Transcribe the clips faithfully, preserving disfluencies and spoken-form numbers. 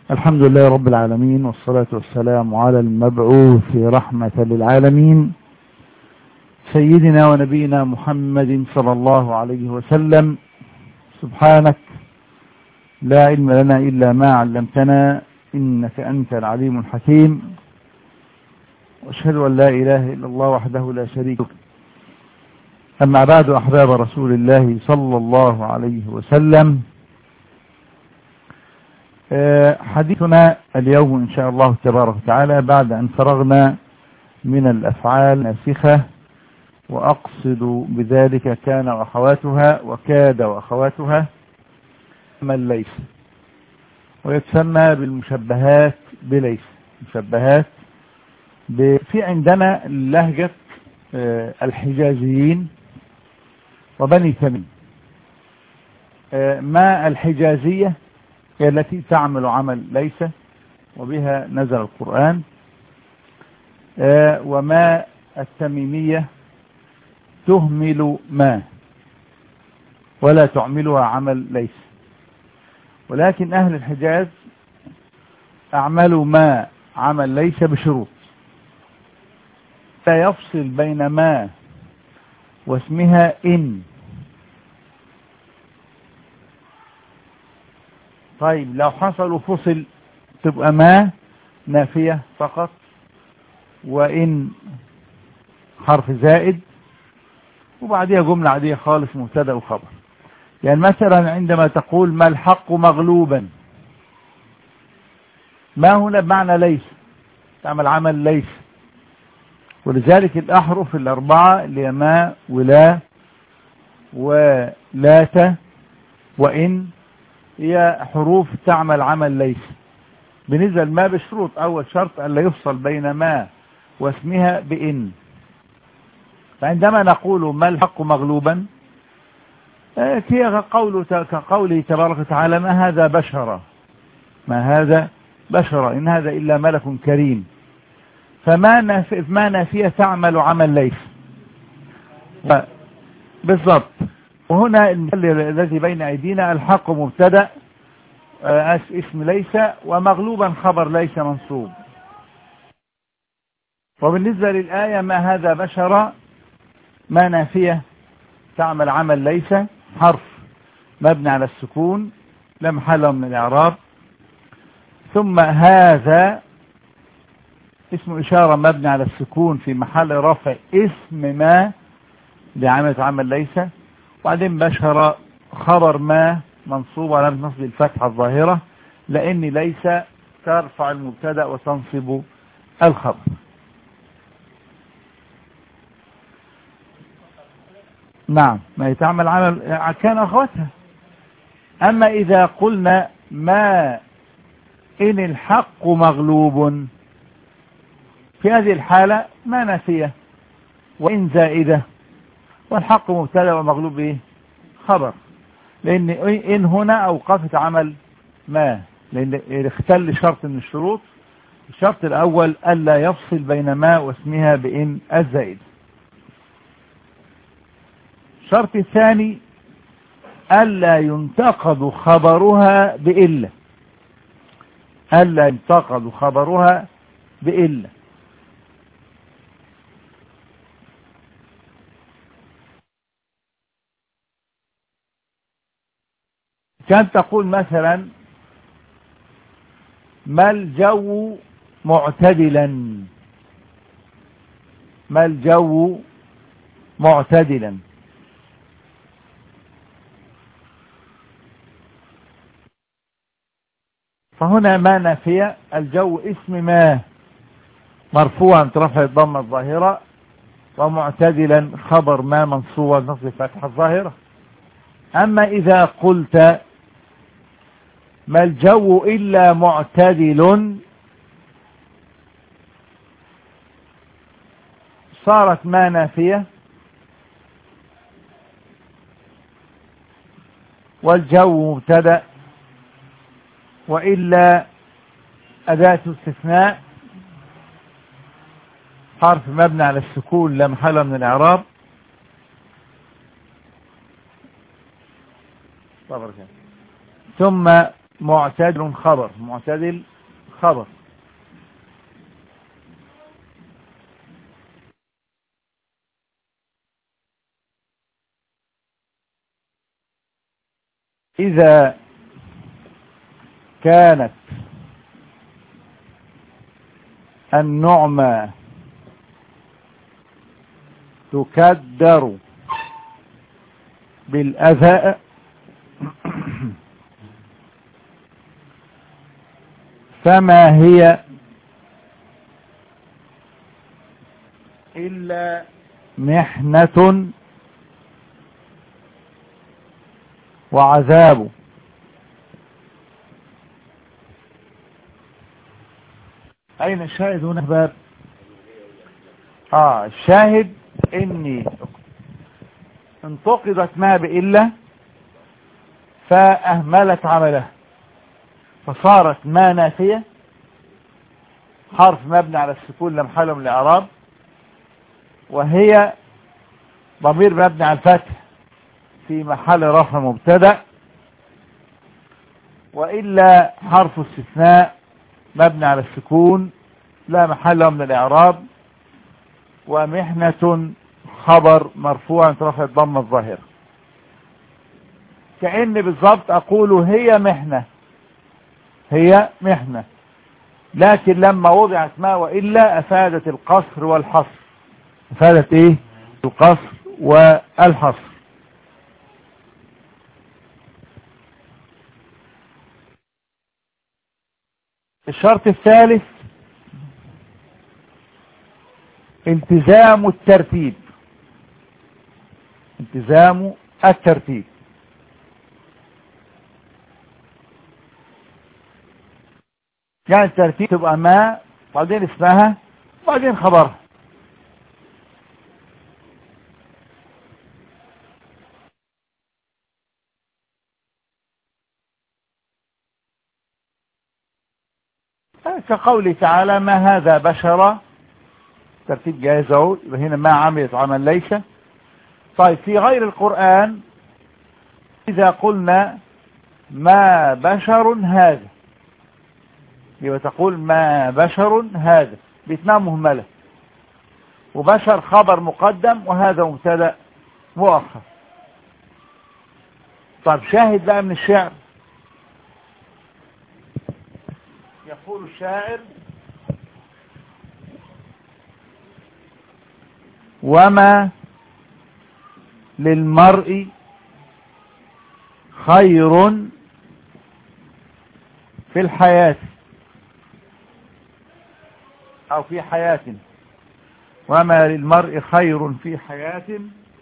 الحمد لله رب العالمين، والصلاة والسلام على المبعوث رحمة للعالمين سيدنا ونبينا محمد صلى الله عليه وسلم. سبحانك لا علم لنا إلا ما علمتنا، إنك أنت العليم الحكيم. وأشهد أن لا إله إلا الله وحده لا شريك له. أما بعد، أحباب رسول الله صلى الله عليه وسلم، حديثنا اليوم إن شاء الله تبارك وتعالى بعد أن فرغنا من الأفعال الناسخة، وأقصد بذلك كان وأخواتها وكاد وأخواتها، من ليس، ويتسمى بالمشبهات بليس. مشبهات في عندنا لهجة الحجازيين وبني تميم. ما الحجازية هي التي تعمل عمل ليس، وبها نزل القرآن. وما التميمية تهمل ما ولا تعملها عمل ليس. ولكن أهل الحجاز أعملوا ما عمل ليس بشروط، لا يفصل بين ما واسمها إن. طيب لو حصل فصل تبقى ما نافية فقط، وإن حرف زائد، وبعدها جملة عادية خالص مبتدا وخبر. يعني مثلا عندما تقول ما الحق مغلوبا، ما هنا بمعنى ليس، تعمل عمل ليس. ولذلك الأحرف الأربعة اللي ما ولا ولات وإن هي حروف تعمل عمل ليس. بالنسبة لما بشروط، أول شرط ألا يفصل بين ما واسمها بإن. فعندما نقول ما الحق مغلوبا، كقوله تبارك وتعالى ما هذا بشرا، ما هذا بشرا إن هذا إلا ملك كريم. فما نافية ما نافية تعمل عمل ليس بالضبط. وهنا المثال الذي بين أيدينا الحق مبتدا اسم ليس، ومغلوبا خبر ليس منصوب. وبالنسبة للآية ما هذا بشرا، ما نافية تعمل عمل ليس، حرف مبني على السكون لا محل له من الإعراب. ثم هذا اسم إشارة مبني على السكون في محل رفع اسم ما لعمل عمل ليس. وبعدين بشر خبر ما منصوب على نصب الفتحة الظاهرة، لأن ليس ترفع المبتدا وتنصب الخبر. نعم، ما يتعمل عمل كان أخواتها. أما إذا قلنا ما إن الحق مغلوب، في هذه الحالة ما نافية وإن زائدة، والحق مبتدا ومغلوب إيه؟ خبر. لأن إن هنا أوقفت عمل ما، لأن اختل شرط من الشروط. الشرط الأول ألا يفصل بين ما واسمها بإن الزائد. الشرط الثاني ألا ينتقد خبرها بإلا، ألا ينتقد خبرها بإلا. كان تقول مثلا ما الجو معتدلا، ما الجو معتدلا. فهنا ما نافية، الجو اسم ما مرفوعا برفع الضمة الظاهرة، ومعتدلا خبر ما منصوبا بنصب الفتحة الظاهرة. أما إذا قلت ما الجو إلا معتدل، صارت ما نافية، والجو مبتدا، وإلا أداة استثناء حرف مبني على السكون لا محل من الإعراب. ثم معتدل خبر، معتدل خبر. إذا كانت النعمة تكدر بالأذى فما هي إلا محنة وعذاب. أين الشاهد هنا باب؟ آه الشاهد إني انتقدت ما بإلا فأهملت عمله فصارت ما نافية، حرف مبني على السكون لا محل من الإعراب، وهي ضمير مبني على الفتح في محل رفع مبتدأ، وإلا حرف استثناء مبني على السكون لا محل من الإعراب، ومحنة خبر مرفوع رفع الضمة الظاهرة. كأن بالضبط أقول هي محنة، هي محنة، لكن لما وضعت ما وإلا أفادت القصر والحصر. أفادت إيه؟ القصر والحصر. الشرط الثالث التزام الترتيب، التزام الترتيب. يعني الترتيب تبقى ما بعدين اسمها بعدين خبرها. كقوله تعالى ما هذا بشرا، ترتيب جاهز اهو، يبقى هنا ما عملت عمل ليس. طيب في غير القرآن إذا قلنا ما بشر هذا، يبقى تقول ما بشر هذا بإتمام مهملة، وبشر خبر مقدم وهذا مبتدأ مؤخر. طيب شاهد بقى من الشعر، يقول الشاعر وما للمرء خير في الحياة أو في حياة، وما للمرء خير في حياة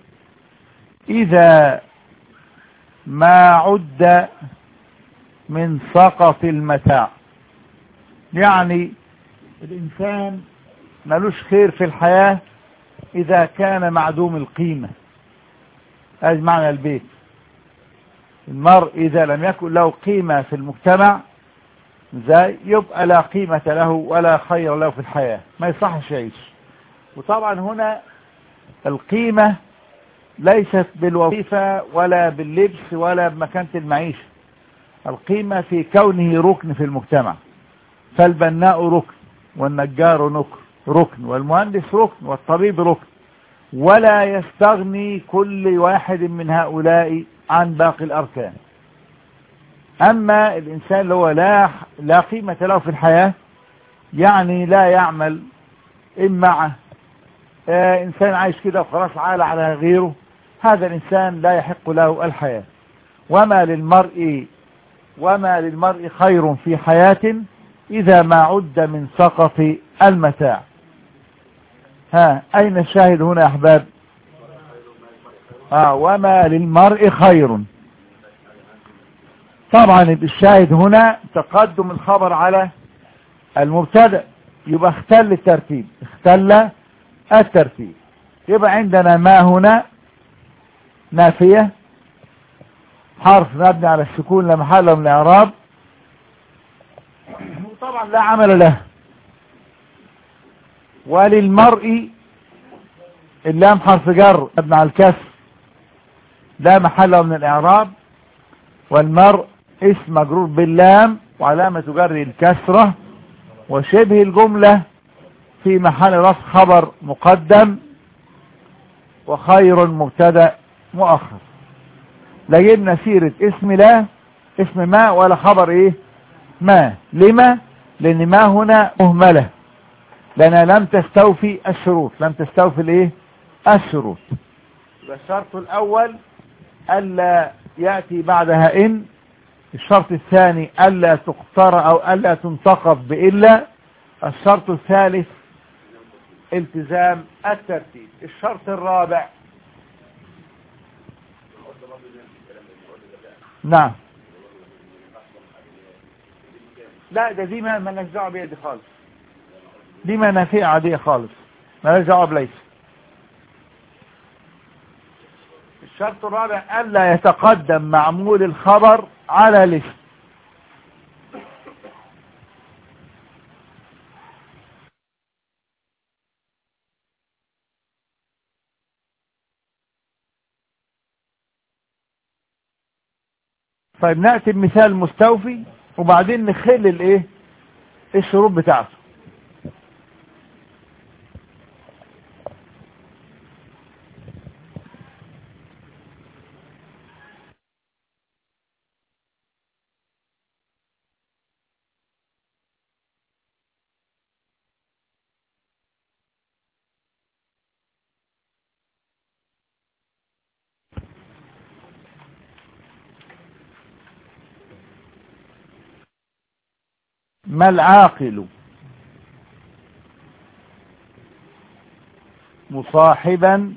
إذا ما عد من سقط المتاع. يعني الإنسان ملوش خير في الحياة إذا كان معدوم القيمة. هذا معنى البيت. المرء إذا لم يكن له قيمة في المجتمع زي يبقى لا قيمة له ولا خير له في الحياة، ما يصحش يعيش. وطبعا هنا القيمة ليست بالوظيفة ولا باللبس ولا بمكانة المعيشة، القيمة في كونه ركن في المجتمع. فالبناء ركن، والنجار ركن، والمهندس ركن، والطبيب ركن، ولا يستغني كل واحد من هؤلاء عن باقي الأركان. أما الإنسان اللي هو لا, لا قيمة له في الحياة، يعني لا يعمل إما آه إنسان عايش كده وخلاص عالى على غيره، هذا الإنسان لا يحق له الحياة. وما للمرء وما للمرء خير في حياة إذا ما عد من سقط المتاع. ها أين الشاهد هنا يا أحباب؟ آه وما للمرء خير. طبعا الشاهد هنا تقدم الخبر على المبتدأ، يبقى اختل الترتيب، اختل الترتيب. يبقى عندنا ما هنا نافية، حرف مبني على السكون لا محل من الإعراب، وطبعا لا عمل له. وللمرء اللام حرف جر مبني على الكسر لا محل من الإعراب، والمرء اسم مجرور باللام وعلامة جره الكسرة، وشبه الجملة في محل رفع خبر مقدم، وخير مبتدا مؤخر. لا جبنا سيرة اسم لا اسم ما ولا خبر ايه ما. لما؟ لان ما هنا مهملة، لانها لم تستوفي الشروط، لم تستوفي الايه الشروط. الشرط الاول الا يأتي بعدها ان. الشرط الثاني الا تقتر او الا تنتقب بإلا. الشرط الثالث التزام الترتيب. الشرط الرابع نعم لا ده دي ما مالناش دعوه بيها دي خالص، دي منافع عاديه خالص مالناش دعوه بليس. الشرط الرابع الا يتقدم معمول الخبر على الاسم. طيب نأتي بمثال مستوفي وبعدين نخل الايه الشروط بتاعته. ما العاقل مصاحبا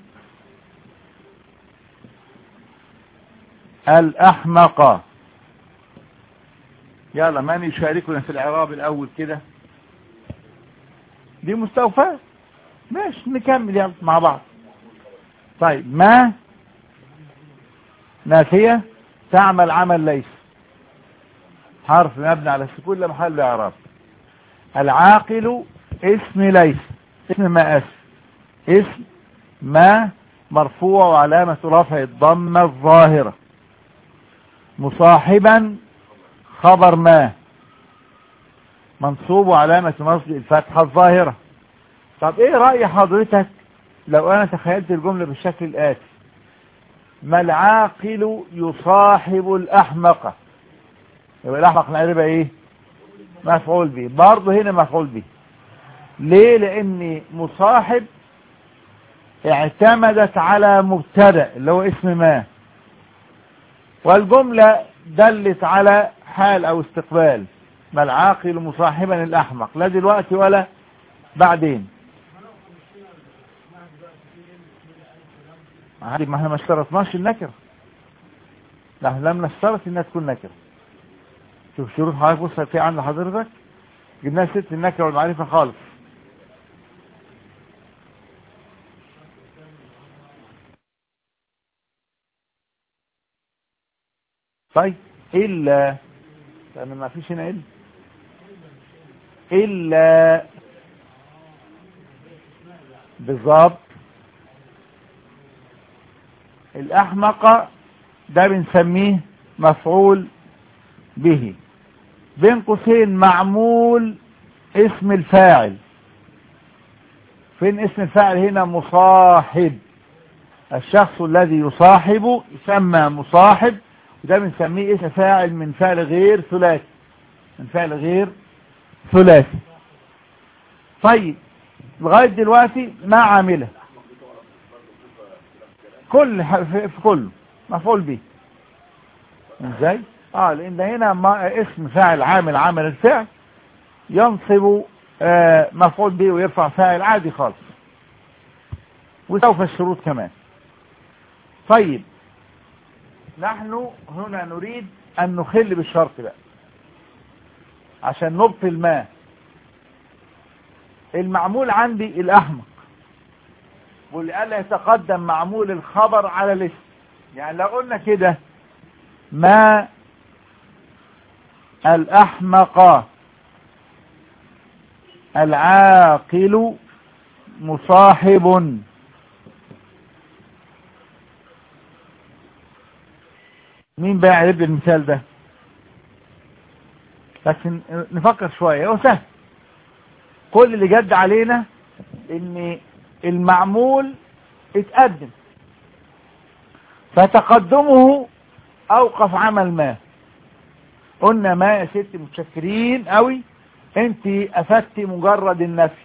الأحمق. يلا من يشاركنا في الإعراب الأول كده؟ دي مستوفى ماشي نكمل يلا مع بعض. طيب ما نافية تعمل عمل ليس، حرف مبني على السكون لا محل اعراب. العاقل اسم ليس، اسم ما اسم اسم ما مرفوع وعلامة رفع الضمة الظاهرة. مصاحبا خبر ما منصوب وعلامة نصب الفتحة الظاهرة. طب ايه رأي حضرتك لو انا تخيلت الجملة بالشكل الآتي: ما العاقل يصاحب الأحمق. يبقى الأحمق نقربها ايه؟ مفعول به. برضه هنا مفعول به. ليه؟ لان مصاحب اعتمدت على مبتدا اللي هو اسم ما، والجملة دلت على حال او استقبال. ما العاقل مصاحبا الأحمق، لا دلوقتي ولا بعدين. ما احنا ما اشترطناش النكره، نحن لم نشترط انها تكون نكره. شوف شروط حضرتك، بص في عند حضرتك جبناها ست النكره والمعرفه خالص. طيب الا، لان ما فيش هنا الا الا بالظبط. الأحمق ده بنسميه مفعول به، بين قوسين معمول اسم الفاعل. فين اسم الفاعل هنا؟ مصاحب. الشخص الذي يصاحب يسمى مصاحب، وده بنسميه اسم فاعل من فعل غير ثلاثي، من فعل غير ثلاثي. طيب لغاية دلوقتي ما عامله كل في كله مفعول به. ازاي؟ اه لان هنا ما اسم فاعل عامل عامل الفعل ينصب آه مفعول به ويرفع فاعل عادي خالص، وسوف الشروط كمان. طيب نحن هنا نريد ان نخل بالشرط بقى عشان نبطل ما. المعمول عندي الأحمق، ولألا يتقدم معمول الخبر على الاسم. يعني لو قلنا كده ما الأحمق العاقل مصاحب. مين بقى يعرف المثال ده؟ بس نفكر شوية، هو سهل. كل اللي جد علينا ان المعمول اتقدم، فتقدمه اوقف عمل ما. قلنا ما يا ست متشكرين قوي، انت افدتي مجرد النفي.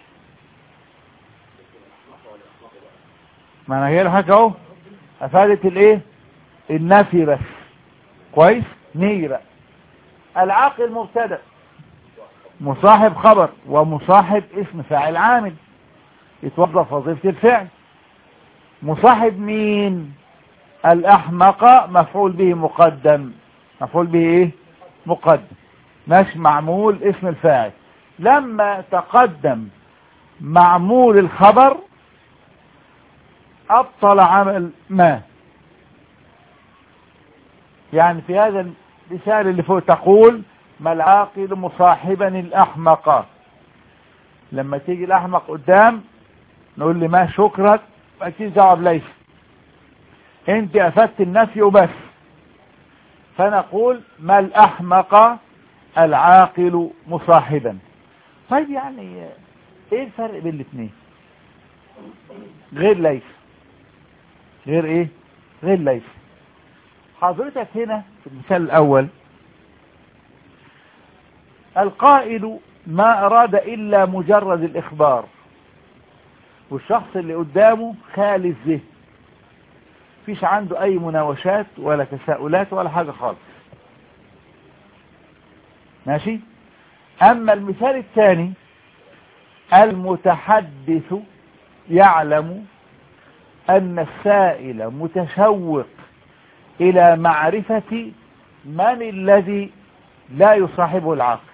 ما انا جاي لحاجه اهو، افادت الايه؟ النفي بس. كويس. نيجي بقى العاقل مبتدا، مصاحب خبر، ومصاحب اسم فاعل عامل يتوظف وظيفه الفعل. مصاحب مين؟ الأحمق مفعول به مقدم. مفعول به ايه؟ مقدم، مش معمول اسم الفاعل. لما تقدم معمول الخبر أبطل عمل ما. يعني في هذا المثال اللي فوق تقول ما العاقل مصاحبا الأحمق. لما تيجي الأحمق قدام نقول لي ما شكرا، أكيد جواب ليس، انت افدت النفي وبس. فنقول ما الأحمق العاقل مصاحبا. طيب يعني ايه الفرق بين الاثنين؟ غير ليس. غير ايه؟ غير ليس. حضرتك هنا في المثال الاول القائل ما اراد الا مجرد الاخبار، والشخص اللي قدامه خالي الذهن، فيش عنده اي مناوشات ولا تساؤلات ولا حاجة خالص. ماشي. اما المثال الثاني المتحدث يعلم ان السائل متشوق الى معرفة من الذي لا يصاحبه العاقل.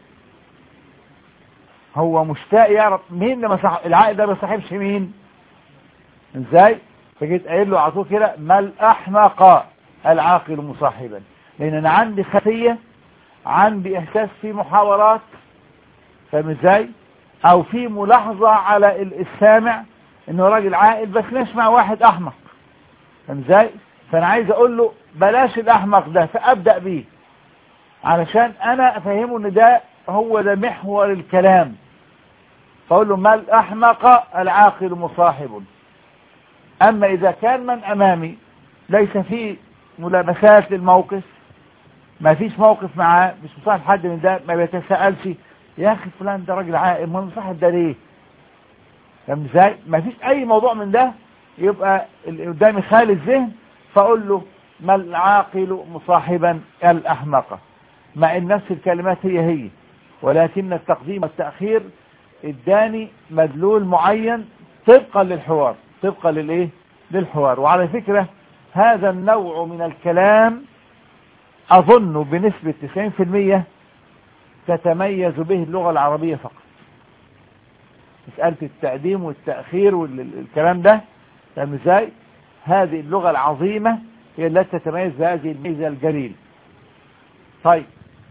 هو مشتاق يعرف مين لما صاحب العاقل ده، ما يصاحبش مين. ازاي؟ فجيت قايل له على طول كده ما الأحمق العاقل مصاحبا، لان انا عندي خفية، عندي احساس في محاورات، فاهم ازاي؟ او في ملاحظة على السامع انه راجل عاقل بس نسمع واحد احمق، فاهم ازاي؟ فانا عايز اقول له بلاش الاحمق ده، فابدأ بيه علشان انا افهمه ان ده هو ده محور الكلام. فاقول له ما الأحمق العاقل مصاحب. اما اذا كان من امامي ليس فيه ملابسات للموقف، ما فيش موقف معاه، مش مصاحب حد من ده، ما بيتساءلش يا اخي فلان ده راجل عاقل ما مصاحب ده ليه، فاهم ازاي؟ ما فيش اي موضوع من ده، يبقى اللي قدامي خالي الذهن، فاقول له ما العاقل مصاحبا الأحمق، مع ان نفس الكلمات هي هي، ولكن التقديم والتأخير اداني مدلول معين طبقا للحوار، طبقا للايه؟ للحوار. وعلى فكرة هذا النوع من الكلام اظن بنسبة تسعين في المية تتميز به اللغة العربية فقط. مسألة التقديم والتأخير والكلام ده، فاهم ازاي؟ هذه اللغة العظيمة هي التي تتميز بهذه الميزة الجليلة. طيب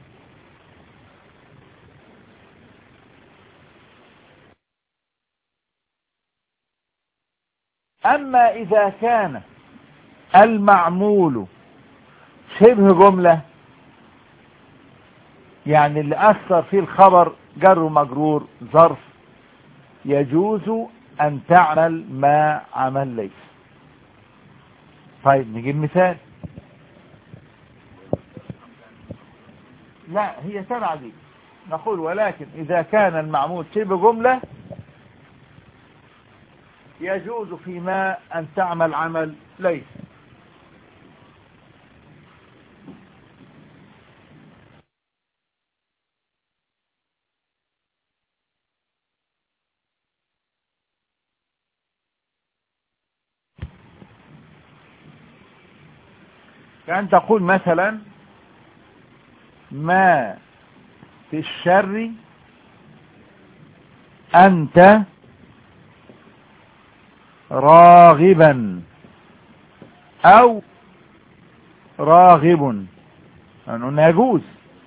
اما اذا كان المعمول شبه جملة، يعني اللي اثر فيه الخبر جر ومجرور ظرف، يجوز ان تعمل ما عمل ليس. طيب نجي المثال. لا هي تبع دي، نقول ولكن اذا كان المعمول شبه جملة يجوز فيما ان تعمل عمل ليس. كأن تقول مثلا ما في الشر أنت راغبا أو راغب. يعني قلنا يجوز،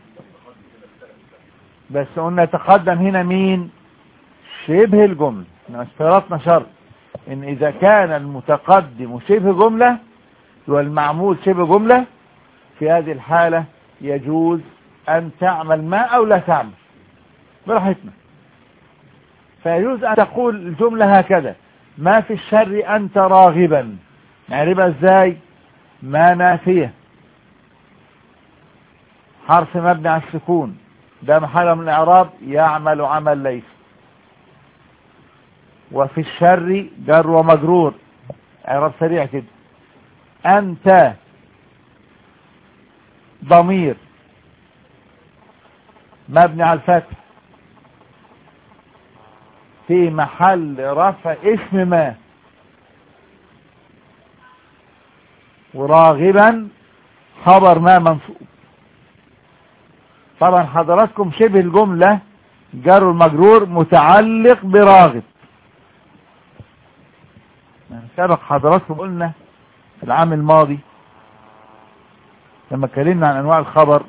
بس قلنا تقدم هنا مين؟ شبه الجملة. اشترطنا شرط ان اذا كان المتقدم شبه جملة والمعمول شبه جملة، في هذه الحالة يجوز أن تعمل ما أو لا تعمل براحتنا. فيجوز أن تقول الجملة هكذا: ما في الشر أنت راغبا. نعرفها ازاي؟ ما نافية، حرف مبني على السكون، ده محل من الإعراب يعمل عمل ليس. وفي الشر جر ومجرور، إعراب سريع كده. أنت ضمير مبني على الفتح في محل رفع اسم ما. وراغبا خبر ما منصوب. طبعا حضراتكم شبه الجملة جر المجرور متعلق براغب. سبق حضراتكم قلنا في العام الماضي لما اتكلمنا عن انواع الخبر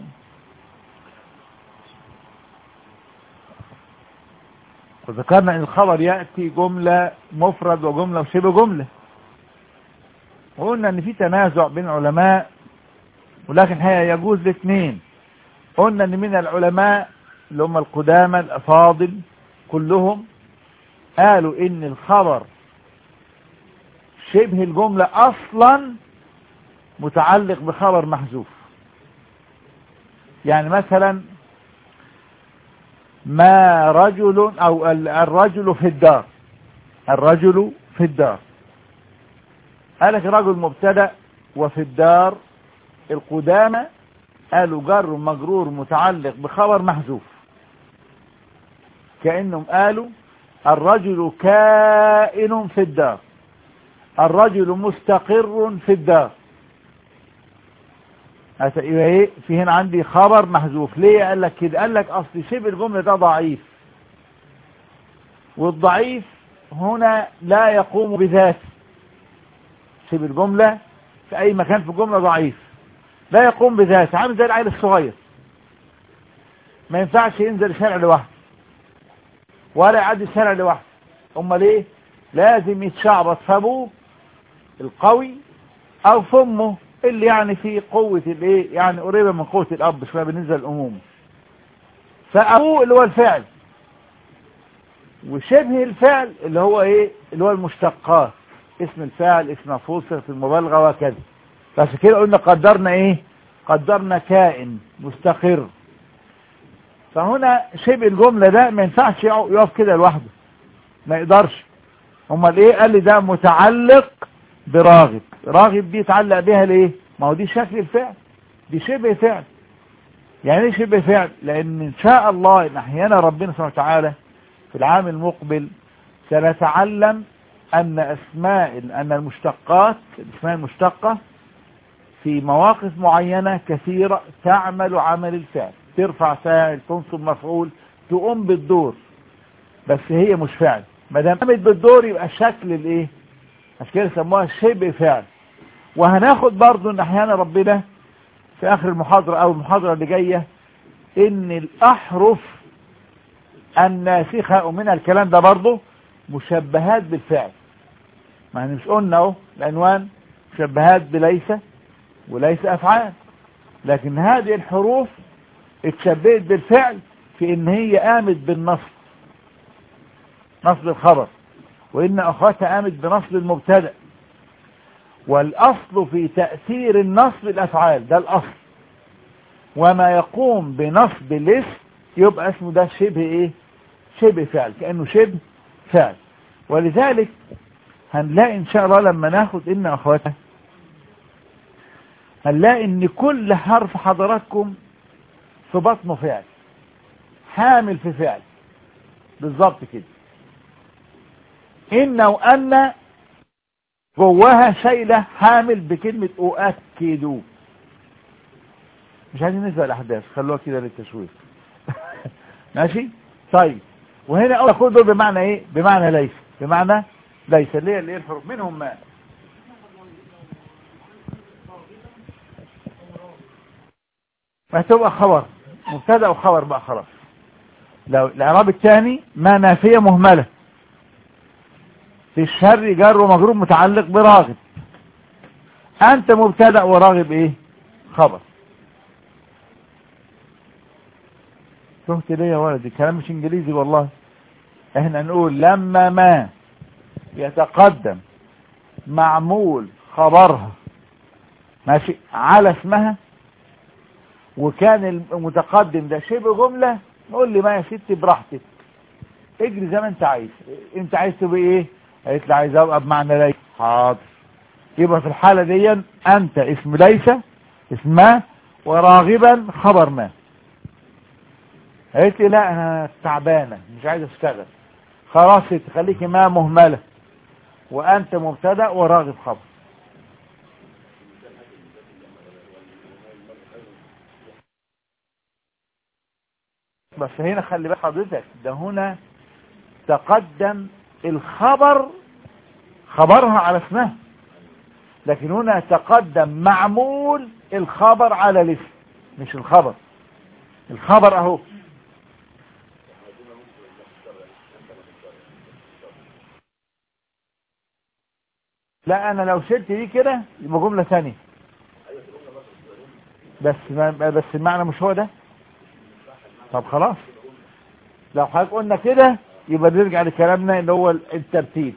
وذكرنا ان الخبر يأتي جملة مفرد وجملة وشبه جملة، وقلنا ان في تنازع بين العلماء، ولكن هي يجوز الاثنين. قلنا ان من العلماء اللي هم القدامى الافاضل كلهم قالوا ان الخبر شبه الجملة اصلا متعلق بخبر محذوف. يعني مثلا ما رجل او الرجل في الدار، الرجل في الدار، قالك رجل مبتدأ وفي الدار القدامى قالوا جر مجرور متعلق بخبر محذوف، كأنهم قالوا الرجل كائن في الدار، الرجل مستقر في الدار. ايه في هنا عندي خبر محذوف. ليه قال لك كده؟ قال لك اصل شبه الجمله ده ضعيف، والضعيف هنا لا يقوم بذاته. شبه الجمله في اي مكان في الجمله ضعيف لا يقوم بذاته، عامل زي العيل الصغير ما ينفعش ينزل الشارع لوحده ولا يعدي الشارع لوحده. امال ايه؟ لازم يتشعبط في ابوه القوي او في امه اللي يعني في قوة الايه، يعني قريبة من قوة الاب شوية بالنسبة للامومة. فابوه اللي هو الفعل، وشبه الفعل اللي هو ايه، اللي هو المشتقات، اسم الفاعل، اسم مفعول، صيغة المبالغة وكذا. فعشان كده قلنا قدرنا ايه؟ قدرنا كائن مستقر. فهنا شبه الجملة ده ما ينفعش يقف كده لوحده، ما يقدرش. امال ايه؟ قال لي ده متعلق براغب. راغب دي يتعلق بها ليه؟ ما هو دي شكل الفعل، دي شبه فعل. يعني ايه شبه فعل؟ لان ان شاء الله ان احيانا ربنا سبحانه وتعالى في العام المقبل سنتعلم ان اسماء ان المشتقات، الاسماء المشتقة في مواقف معينة كثيرة تعمل عمل الفعل، ترفع فاعل، تنصب مفعول، تقوم بالدور، بس هي مش فعل. ما دام قامت بالدور يبقى شكل الايه، عشان كده سموها شبه فعل. وهناخد برضو ان احيانا ربنا في اخر المحاضرة او المحاضرة اللي جاية ان الاحرف الناسخة ومن الكلام ده برضو مشبهات بالفعل. ما مش قلنا اهو العنوان مشبهات بليس وليس افعال، لكن هذه الحروف اتشبهت بالفعل في ان هي قامت بالنصب، نصب الخبر، وان اخواتها قامت بنصب المبتدأ. والاصل في تأثير النصب الافعال، ده الاصل. وما يقوم بنصب الاسم يبقى اسمه ده شبه ايه؟ شبه فعل، كأنه شبه فعل. ولذلك هنلاقي ان شاء الله لما ناخد ان اخواتها هنلاقي ان كل حرف حضراتكم في بطنه فعل، حامل في فعل بالظبط كده. إن وأن جواها شايلة حامل بكلمة أؤكدوا. مش عايزين نسبق الأحداث، خلوها كده للتشويق. ماشي؟ طيب، وهنا أول أقول دول بمعنى إيه؟ بمعنى ليس، بمعنى ليس اللي هي اللي هي الحروف منهم ما. فهتبقى خبر مبتدأ وخبر بقى خلاص. لو الإعراب الثاني ما نافية مهملة، في الشر جار ومجرور متعلق براغب. أنت مبتدأ وراغب إيه؟ خبر. تهت ليه يا ولدي؟ كلام مش انجليزي والله. احنا نقول لما ما يتقدم معمول خبرها ماشي على اسمها، وكان المتقدم ده شبه جملة، نقول لي ما يا ستي براحتك اجري زي ما انت عايز. انت عايز تبقى ايه؟ قالت لي عايز ابقى بمعنى ليس. حاضر. يبقى في الحالة دي انت اسم ليس اسم ما، وراغبا خبر ما. قالت لي لا انا تعبانة مش عايز اشتغل. خلاص تخليكي ما مهملة، وانت مبتدأ وراغب خبر. بس هنا خلي بالك حضرتك، ده هنا تقدم الخبر خبرها على اسمها، لكن هنا تقدم معمول الخبر على الاسم مش الخبر. الخبر اهو. لا انا لو شلت دي كده يبقى جملة ثانية، بس ما بس المعنى مش هو ده. طب خلاص، لو حضرتك قلنا كده يبقى نرجع لكلامنا اللي هو الترتيب.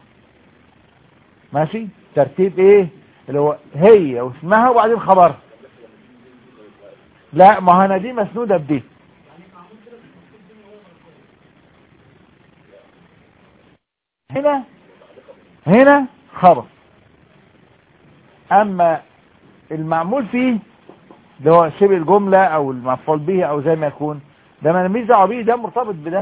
ماشي؟ ترتيب ايه؟ اللي هو هي واسمها وبعدين خبرها. لا ما انا دي مسنودة بدي. هنا هنا خبر، اما المعمول فيه اللي هو شبه الجملة او المفعول به او زي ما يكون، ده ما ماليش دعوه بيه، ده مرتبط بده.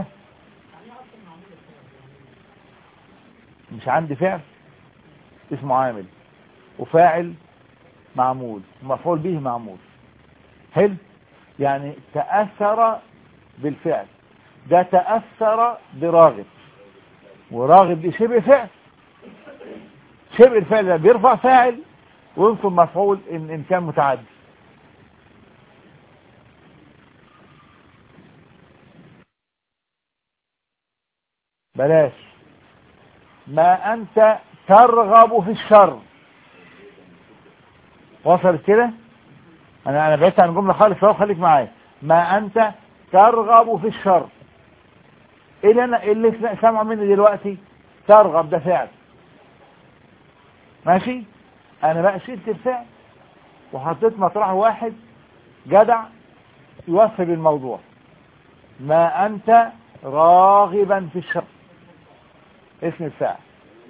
مش عندي فعل اسمه عامل وفاعل معمول ومفعول به معمول. حلو؟ يعني تأثر بالفعل، ده تأثر براغب، وراغب دي شبه فعل. شبه الفعل ده بيرفع فاعل وينصب مفعول ان, إن كان متعدي. بلاش ما انت ترغب في الشر. وصلت كده؟ انا انا بعدت عن الجمله خالص اهو، خليك معايا. ما انت ترغب في الشر. ايه اللي انا اللي سامعه مني دلوقتي؟ ترغب ده فعل. ماشي؟ انا بقى شلت الفعل وحطيت مطرح واحد جدع يوفي بالموضوع. ما انت راغبا في الشر اسم الفاعل.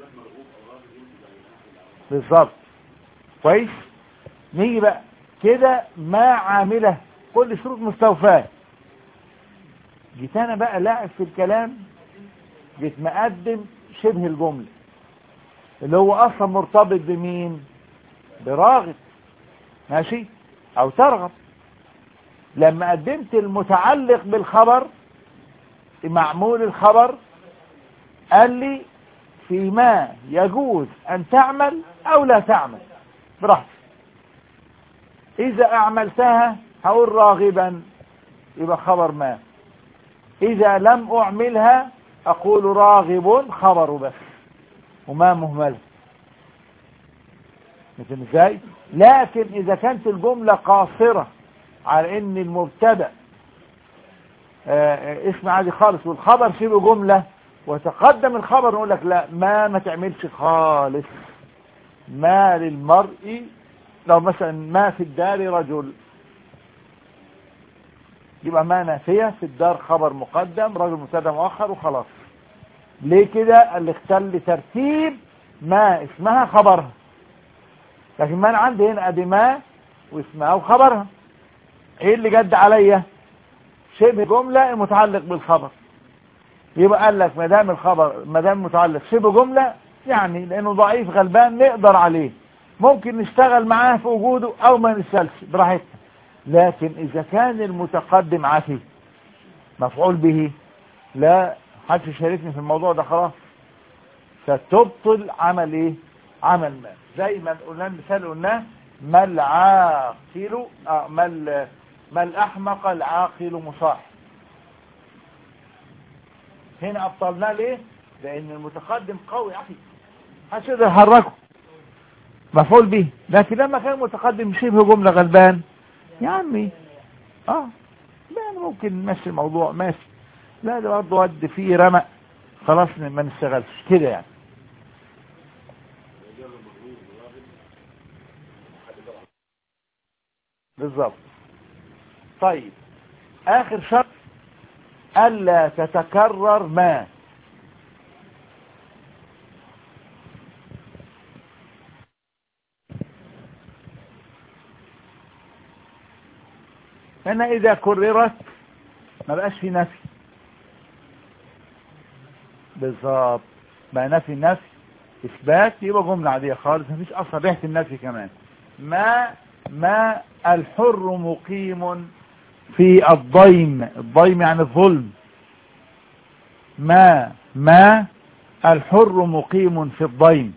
بالظبط. كويس. نيجي بقى كده ما عامله كل شروط مستوفاه. جيت انا بقى لاعب في الكلام، جيت مقدم شبه الجمله اللي هو اصلا مرتبط بمين؟ براغب. ماشي؟ او ترغب. لما قدمت المتعلق بالخبر معمول الخبر، قال لي فيما يجوز ان تعمل او لا تعمل براحتك. اذا اعملتها هقول راغبا يبقى خبر ما، اذا لم اعملها اقول راغب خبر بس وما مهمل. مثل ازاي؟ لكن اذا كانت الجملة قاصرة على ان المبتدا آه اسم عادي خالص والخبر شبه جملة وتقدم الخبر، نقول لك لا ما ما تعملش خالص. ما للمرء، لو مثلا ما في الدار رجل، يبقى ما نافية، في الدار خبر مقدم، رجل مبتدا مؤخر وخلاص. ليه كده؟ اللي اختل ترتيب ما اسمها خبرها، لكن ما انا عندي هنا ادي ما واسمها وخبرها. ايه اللي جد عليا؟ شبه جملة متعلق بالخبر. يبقى قال لك ما دام الخبر ما دام متعلق شبه جملة، يعني لانه ضعيف غلبان نقدر عليه، ممكن نشتغل معاه في وجوده او ما نشتغلش براحتنا. لكن اذا كان المتقدم عافي مفعول به، لا حد يشاركني في الموضوع ده خلاص، فتبطل عمل ايه؟ عمل ما. زي ما قلنا المثال قلناه ما العاقل آه ما ما الاحمق العاقل مصاحب. هنا ابطلناه ليه؟ لان المتقدم قوي عافي محدش يقدر يحركه مفعول به. لكن لما كان متقدم شبه جمله غلبان يا عمي اه لا ممكن نمشي الموضوع ماشي، لا ده برضه ود فيه رمق خلاص ما نشتغلش كده يعني. بالظبط. طيب اخر شرط الا تتكرر ما. هنا اذا كررت ما بقاش في نفي. بالظبط، بقى نفي النفي اثبات، يبقى جمله عاديه خالص مفيش اصلا ريحه النفي كمان. ما ما الحر مقيم في الضيم، الضيم يعني الظلم. ما ما الحر مقيم في الضيم.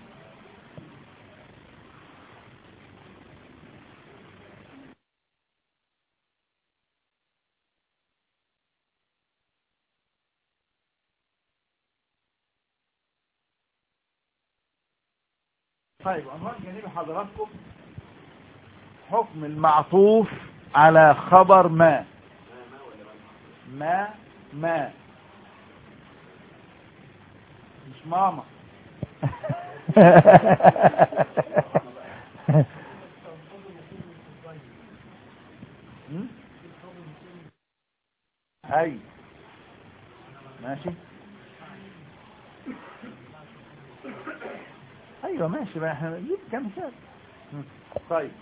طيب عنوان جانبي حضراتكم، حكم المعطوف على خبر ما. ما ما مش ماما. اي ماشي، ايوه ماشي بقى، احنا نجيب كام مثال. طيب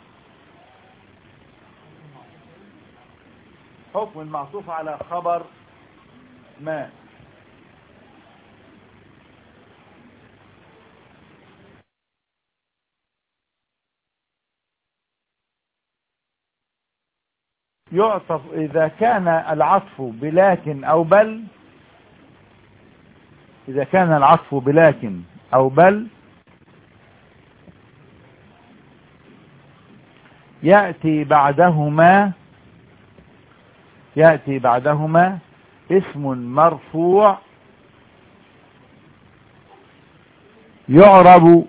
حكم المعطوف على خبر ما. يعطف اذا كان العطف بلكن او بل، اذا كان العطف بلكن او بل يأتي بعدهما يأتي بعدهما اسم مرفوع يعرب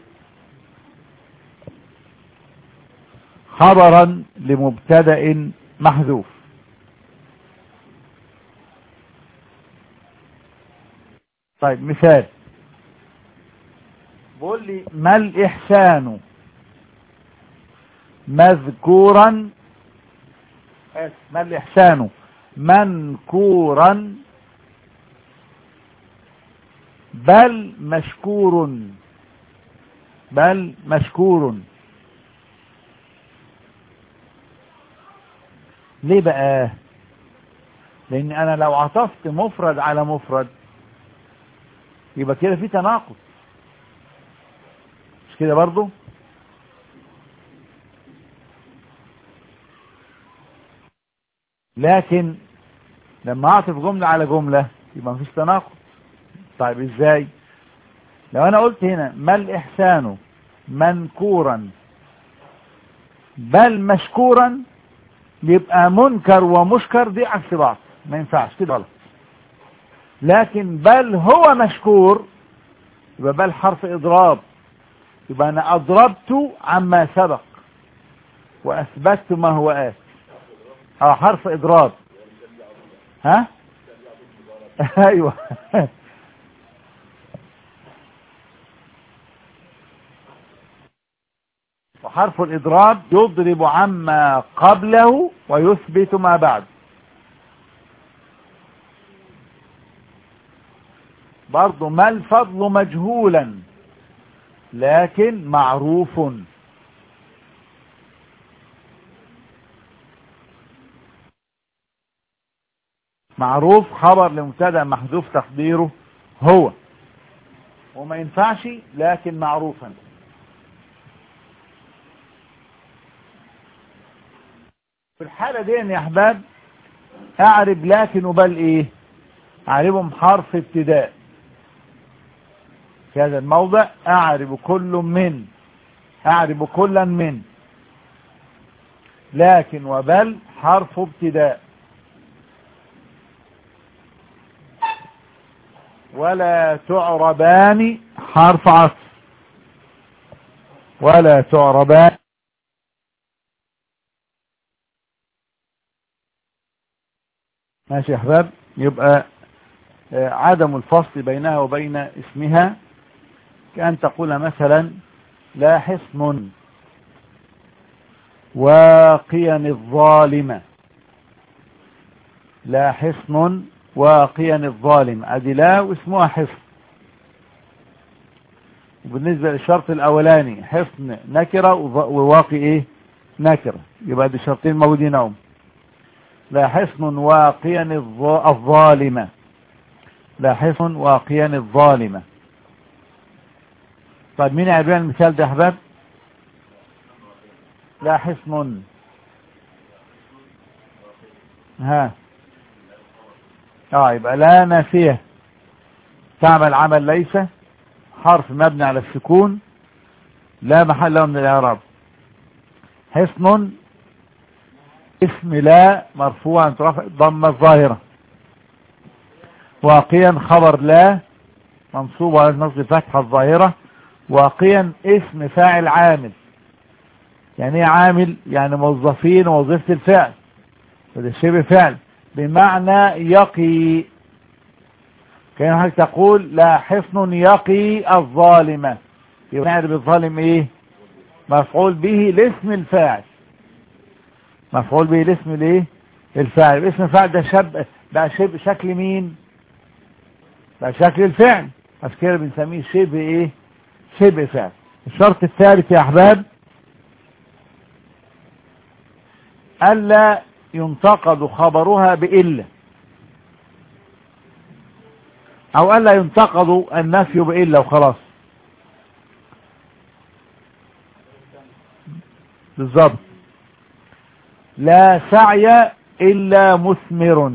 خبرا لمبتدأ محذوف. طيب مثال، بقول لي ما الإحسان مذكورا، ما الإحسان منكورا بل مشكور، بل مشكور. ليه بقى؟ لان انا لو عطفت مفرد على مفرد يبقى كده في تناقض، مش كده برضو؟ لكن لما اعطف جملة على جملة يبقى مفيش تناقض. طيب ازاي؟ لو انا قلت هنا ما الاحسان منكورا بل مشكورا، يبقى منكر ومشكر دي عكس بعض، ما ينفعش كده غلط. لكن بل هو مشكور يبقى بل حرف اضراب، يبقى انا اضربت عما سبق واثبتت ما هو آت. اه حرف اضراب. ها ايوه. وحرف الاضراب يضرب عما قبله ويثبت ما بعد. برضو ما الفضل مجهولا لكن معروف. معروف خبر لمبتدا محذوف تقديره هو، وما ينفعش لكن معروفا. في الحالة دي يا احباب اعرب لكن وبل ايه؟ اعربهم حرف ابتداء. في هذا الموضع اعرب كل من، اعرب كلا من، لكن وبل حرف ابتداء. ولا تعربان حرف عطف، ولا تعربان ماشي يا احباب. يبقى عدم الفصل بينها وبين اسمها كأن تقول مثلا لا حصن واقيا الظالم، لا حصن واقيا الظالم، ادي لا واسمها حصن. وبالنسبة للشرط الاولاني حصن نكرة وواقي ايه نكرة، يبقى دي شرطين موجودين اهم. لا حصن واقيا الظالم، لا حصن واقيا الظالم. طيب مين يعرف المثال ده يا احباب؟ لا حصن، ها اه يبقى لا نافية تعمل عمل ليس، حرف مبني على السكون لا محل له من الاعراب. حصن اسم لا مرفوع عن رفع الضمه الظاهره. واقيا خبر لا منصوب على نصب فتحه الظاهره. واقيا اسم فاعل عامل. يعني ايه عامل؟ يعني موظفين ووظيفه الفعل، وده شبه فعل بمعنى يقي. كان حضرتك تقول لا حصن يقي الظالمة، يبقى نعرف الظالم ايه؟ مفعول به لاسم الفاعل، مفعول به لاسم الايه الفاعل. اسم الفاعل ده شب بقى شبه شكل مين؟ بقى شكل الفعل، عشان كده بنسميه شبه ايه؟ شبه فعل. الشرط الثالث يا احباب الا ينتقد خبرها بإلا، او الا ينتقد النفي بإلا وخلاص. بالظبط. لا سعي الا مثمر،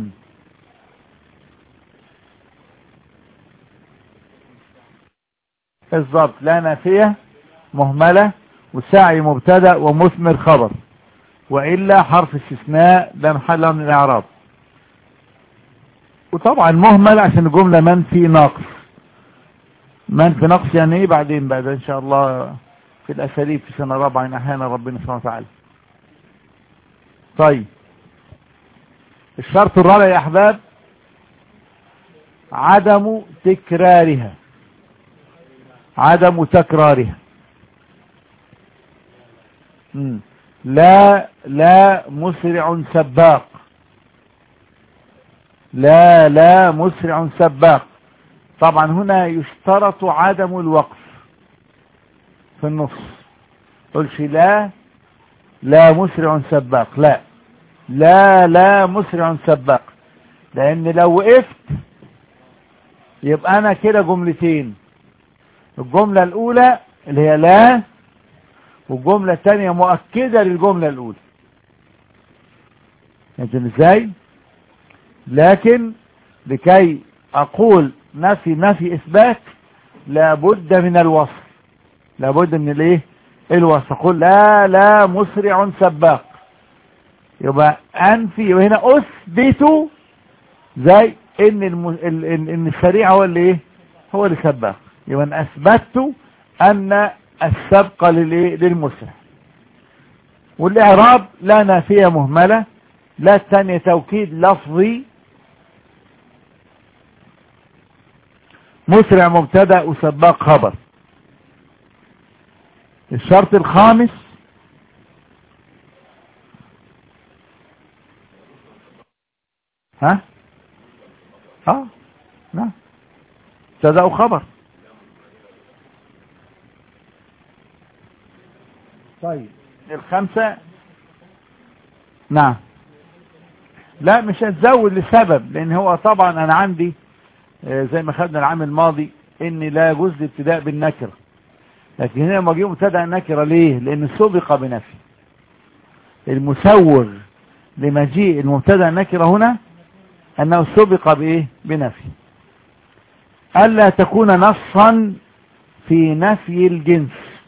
بالظبط. لا نافية مهملة، وسعي مبتدأ ومثمر خبر، وإلا حرف استثناء لا محل له من الإعراب. وطبعا مهمل عشان الجملة منفي ناقص. منفي ناقص يعني ايه؟ بعدين بعد ان شاء الله في الاساليب في سنة رابعة ان احيانا ربنا سبحانه وتعالى. طيب الشرط الرابع يا احباب عدم تكرارها، عدم تكرارها. مم. لا لا مسرع سباق، لا لا مسرع سباق. طبعا هنا يشترط عدم الوقف في النص. قلش لا لا مسرع سباق، لا لا لا مسرع سباق، لان لو وقفت يبقى انا كده جملتين. الجملة الاولى اللي هي لا، والجملة الثانية مؤكدة للجملة الاولى. انت ازاي؟ لكن لكي اقول نفي نفي اثبات لابد من الوصف، لابد من الايه الوصف. اقول لا لا مسرع سباق، يبقى انفي وهنا اثبت زي ان الم... ال... ال... ان السريع هو اللي ايه هو اللي سباق. يبقى أنا اثبتت ان السبق للايه للمسرع. والاعراب لا نافية مهملة، لا الثانية توكيد لفظي، مسرع مبتدا وسباق خبر. الشرط الخامس ها اه نعم مبتدا وخبر. طيب الخمسة نعم لا مش هتزود لسبب، لان هو طبعا انا عندي زي ما خدنا العام الماضي ان لا يجوز الابتداء بالنكره، لكن هنا لما جه مبتدا النكره ليه؟ لان سبق بنفي. المسوغ لمجيء المبتدا النكره هنا انه سبق بايه؟ بنفي. الا تكون نصا في نفي الجنس.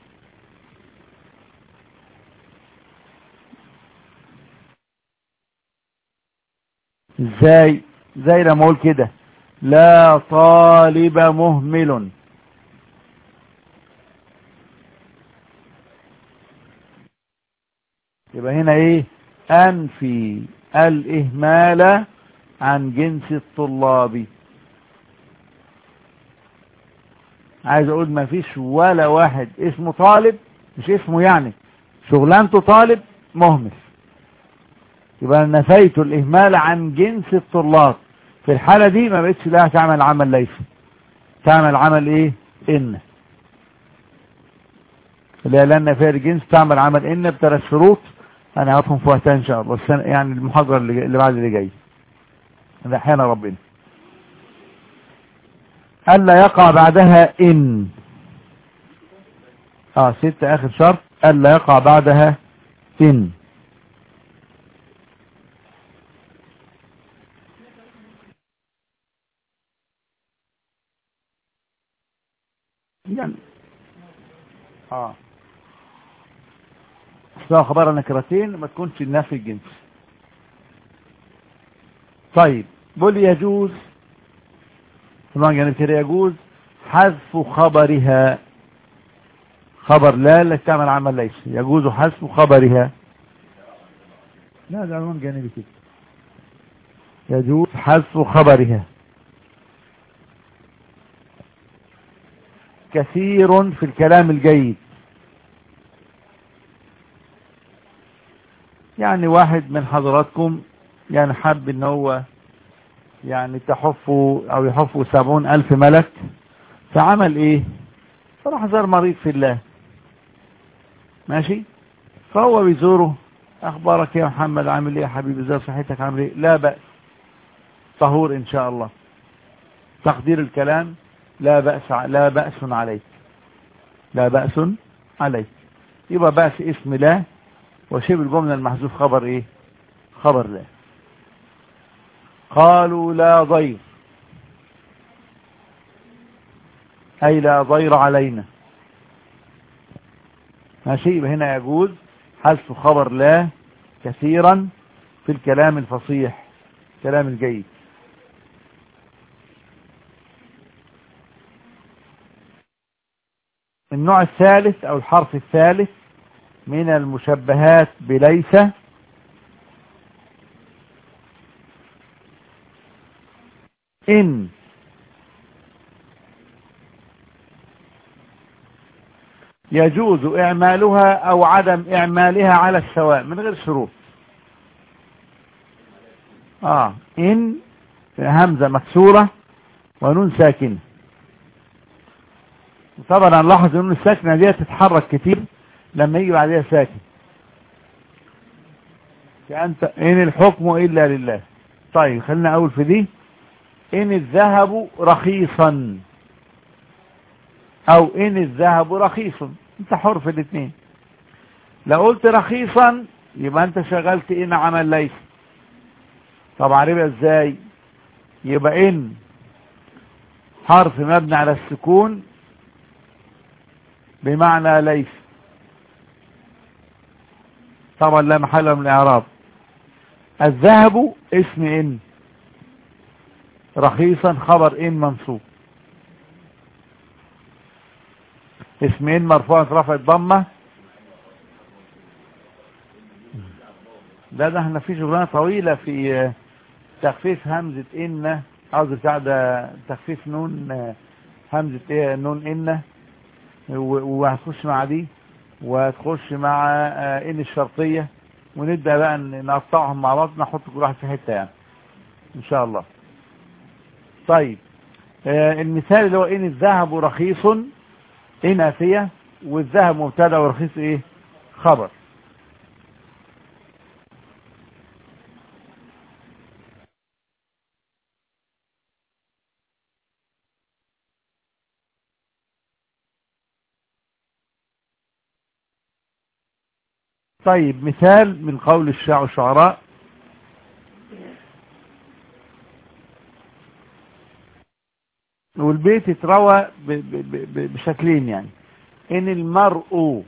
ازاي؟ زي لما اقول كده لا طالب مهمل، يبقى هنا ايه؟ انفي الاهمال عن جنس الطلاب. عايز اقول ما فيش ولا واحد اسمه طالب، مش اسمه يعني شغلانته طالب مهمل، يبقى نفيت الاهمال عن جنس الطلاب. في الحالة دي ما بقتش لها تعمل عمل ليس، تعمل عمل ايه؟ ان اللي هي لان فيها الجنس تعمل عمل ان بثلاث شروط انا هاتهم في وقتها ان شاء الله، السنة يعني المحاضرة اللي, اللي بعد اللي جاي ده احيانا ربنا. ألا يقع بعدها إن، اه ستة آخر شرط، ألا يقع بعدها إن. يعني اه سواء خبر نكرتين ما تكونش النفي الجنس. طيب بقول يجوز طبعا جانب كده يجوز حذف خبرها، خبر لا اللي تعمل عمل ليس، يجوز حذف خبرها. لا ده عنوان جانبي كده، يجوز حذف خبرها. كثير في الكلام الجيد، يعني واحد من حضراتكم يعني حب ان هو يعني تحفوا او يحفوا سبعون الف ملك، فعمل ايه؟ فراح زار مريض في الله، ماشي، فهو بيزوره، اخبارك يا محمد عامل ايه يا حبيبي، ازاي صحتك عامل ايه؟ لا بأس، طهور ان شاء الله. تقدير الكلام لا بأس، لا بأس عليك، لا بأس عليك. يبقى بأس اسم لا، وشبه الجملة المحذوف خبر ايه؟ خبر لا. قالوا لا ضير، اي لا ضير علينا، ماشي. يبقى هنا يجوز حذف خبر لا كثيرا في الكلام الفصيح، كلام الجيد. النوع الثالث او الحرف الثالث من المشبهات بليس، إن يجوز إعمالها أو عدم إعمالها على السواء من غير شروط. آه إن همزة مكسورة ونون ساكنة. طبعا نلاحظ النون الساكنة دي تتحرك كتير لما يجي بعدها ساكن، فأنت إن الحكم إلا لله. طيب خلينا أقول في دي، إن الذهب رخيصا أو إن الذهب رخيص، أنت حر في الاثنين. لو قلت رخيصا يبقى أنت شغلت إن عمل ليس. طب عارفها إزاي؟ يبقى إن حرف مبني على السكون بمعنى ليس، طبعا لا محل من الإعراب. الذهب اسم إن، رخيصا خبر إن منصوب، اسم إن مرفوع رفع الضمة. ده ده احنا في شغلانة طويلة في تخفيف همزة إن، قصدي بتاع ده تخفيف نون همزة ايه نون إن، وهتخش مع دي وهتخش مع إن الشرطية، ونبدأ بقى نقطعهم مع بعض، نحط كل واحد في حتة يعني إن شاء الله. طيب آه المثال اللي هو إن الذهب رخيص، إن آتية، والذهب مبتدأ ورخيص إيه؟ خبر. طيب مثال من قول الشاعر الشعراء: والبيت يتروى بشكلين، يعني إن المرء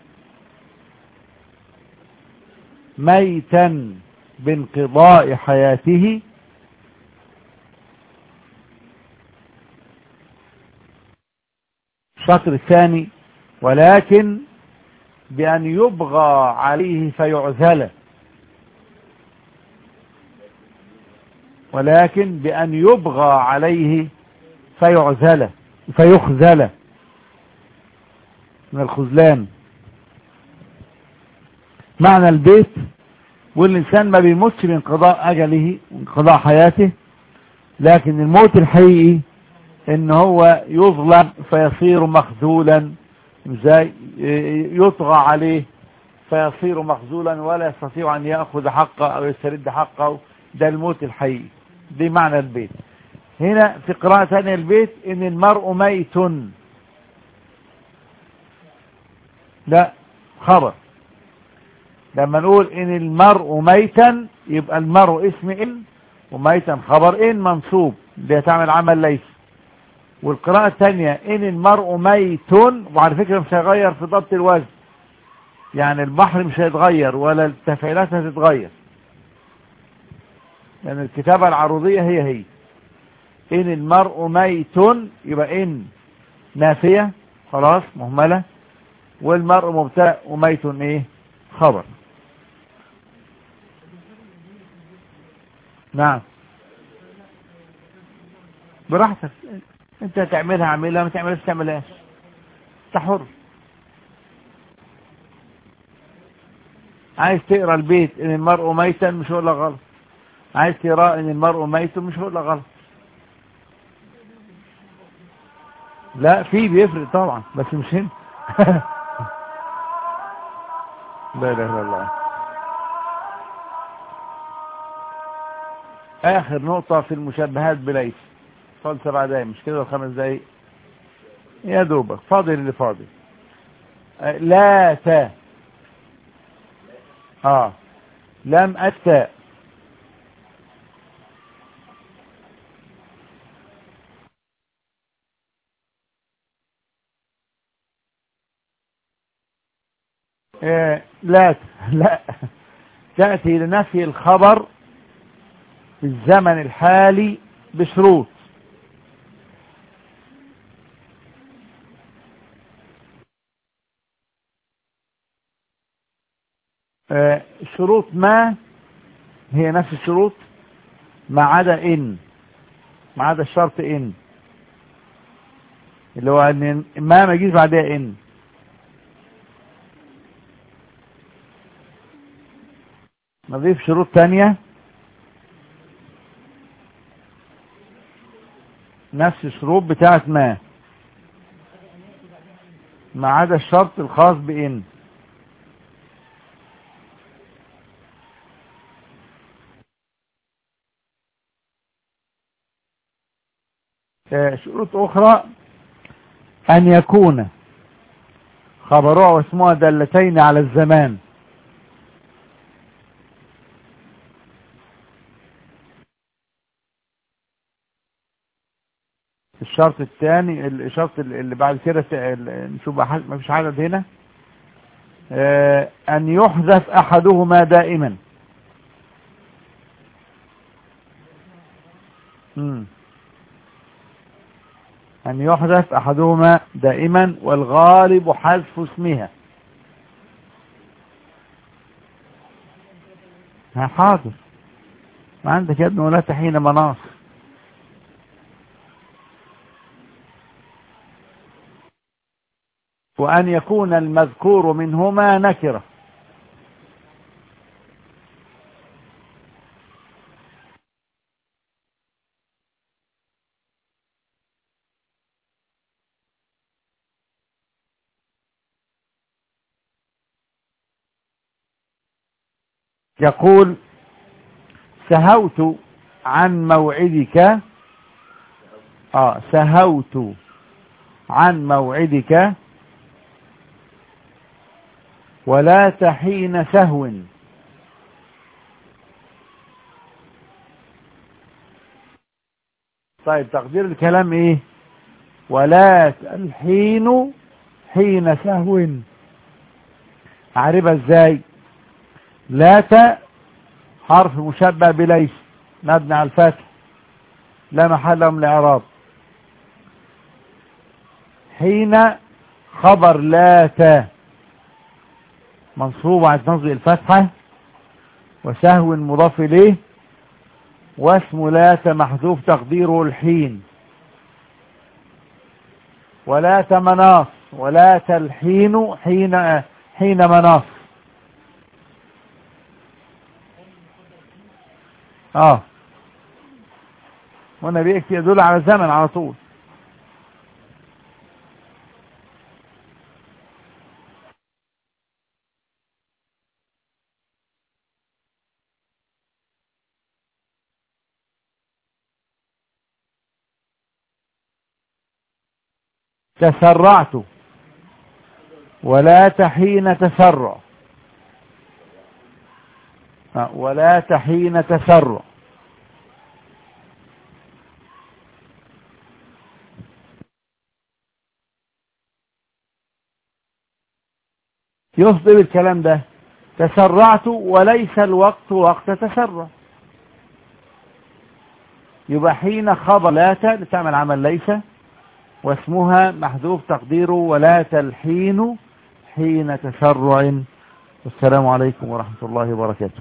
ميتا بانقضاء حياته، الشطر الثاني ولكن بأن يبغى عليه فيعزل. ولكن بأن يبغى عليه فيعزل فيخذل من الخذلان. معنى البيت، والإنسان ما بيموتش من قضاء أجله من قضاء حياته، لكن الموت الحقيقي ان هو يظلم فيصير مخذولا، ازاي يطغى عليه فيصير مخذولا ولا يستطيع ان يأخذ حقه او يسترد حقه. ده الموت الحقيقي، دي معنى البيت. هنا في قراءة ثانية البيت ان المرء ميت، لا خبر. لما نقول ان المرء ميتا يبقى المرء اسم ان وميتا خبر ان منصوب بيتعمل عمل ليس. والقراءة الثانية ان المرء ميت، وعلى فكرة مش هيغير في ضبط الوزن، يعني البحر مش هيتغير ولا التفعيلات هتتغير، لأن يعني الكتابة العروضية هي هي. ان المرء ميت يبقى ان نافية خلاص مهملة، والمرء مبتدأ وميت ايه خبر. نعم براحتك، انت تعملها اعملها، ما تعملهاش تعملهاش، انت حر. عايز تقرا البيت ان المرء ميتا مش هقول لك غلط، عايز تقرا ان المرء ميت مش هقول لك غلط. لا في بيفرق طبعا بس مش هنا. لا اله الا الله. اخر نقطة في المشبهات بليس، فاضل سبع دقايق مش كده، خمس دقايق يا دوبك، فاضل اللي فاضل. لا تا اه لم التاء آه لا لا تأتي لنفي الخبر في الزمن الحالي بشروط. آه شروط ما هي نفس الشروط ما عدا ان، ما عدا الشرط ان اللي هو ان ما ما يجيش بعدها ان. نضيف شروط تانية نفس الشروط بتاعت ما ما عدا الشرط الخاص بان. آه شروط اخرى ان يكون خبرها واسمها دالتين على الزمان. الشرط الثاني الشرط اللي بعد كده نشوف ما فيش عدد هنا، آه ان يحذف احدهما دائما. مم. ان يحذف احدهما دائما والغالب حذف اسمها. ها حاضر، ما عندك يا ابن ولا تحين مناص. وأن يكون المذكور منهما نكرة. يقول سهوت عن موعدك، اه سهوت عن موعدك ولا تحين سهو. طيب تقدير الكلام ايه؟ ولا الحين حين سهو. اعربها ازاي؟ لا حرف مشبه بليس مبني على الفتح لا محل له من الاعراب. حين خبر لا منصوب على تنصب الفتحة، وسهو مضاف اليه، واسم لات محذوف تقديره الحين. ولات مناص، ولات الحين حين حين مناص. اه وانا بيكتي يدل على الزمن على طول. تسرعت، ولات حين تسرع. آه. ولات حين تسرع. يصدر الكلام ده تسرعت وليس الوقت وقت تسرع، يبقى حين خبر لات لتعمل عمل ليس، واسمها محذوف تقديره ولات الحين حين تسرع. والسلام عليكم ورحمة الله وبركاته.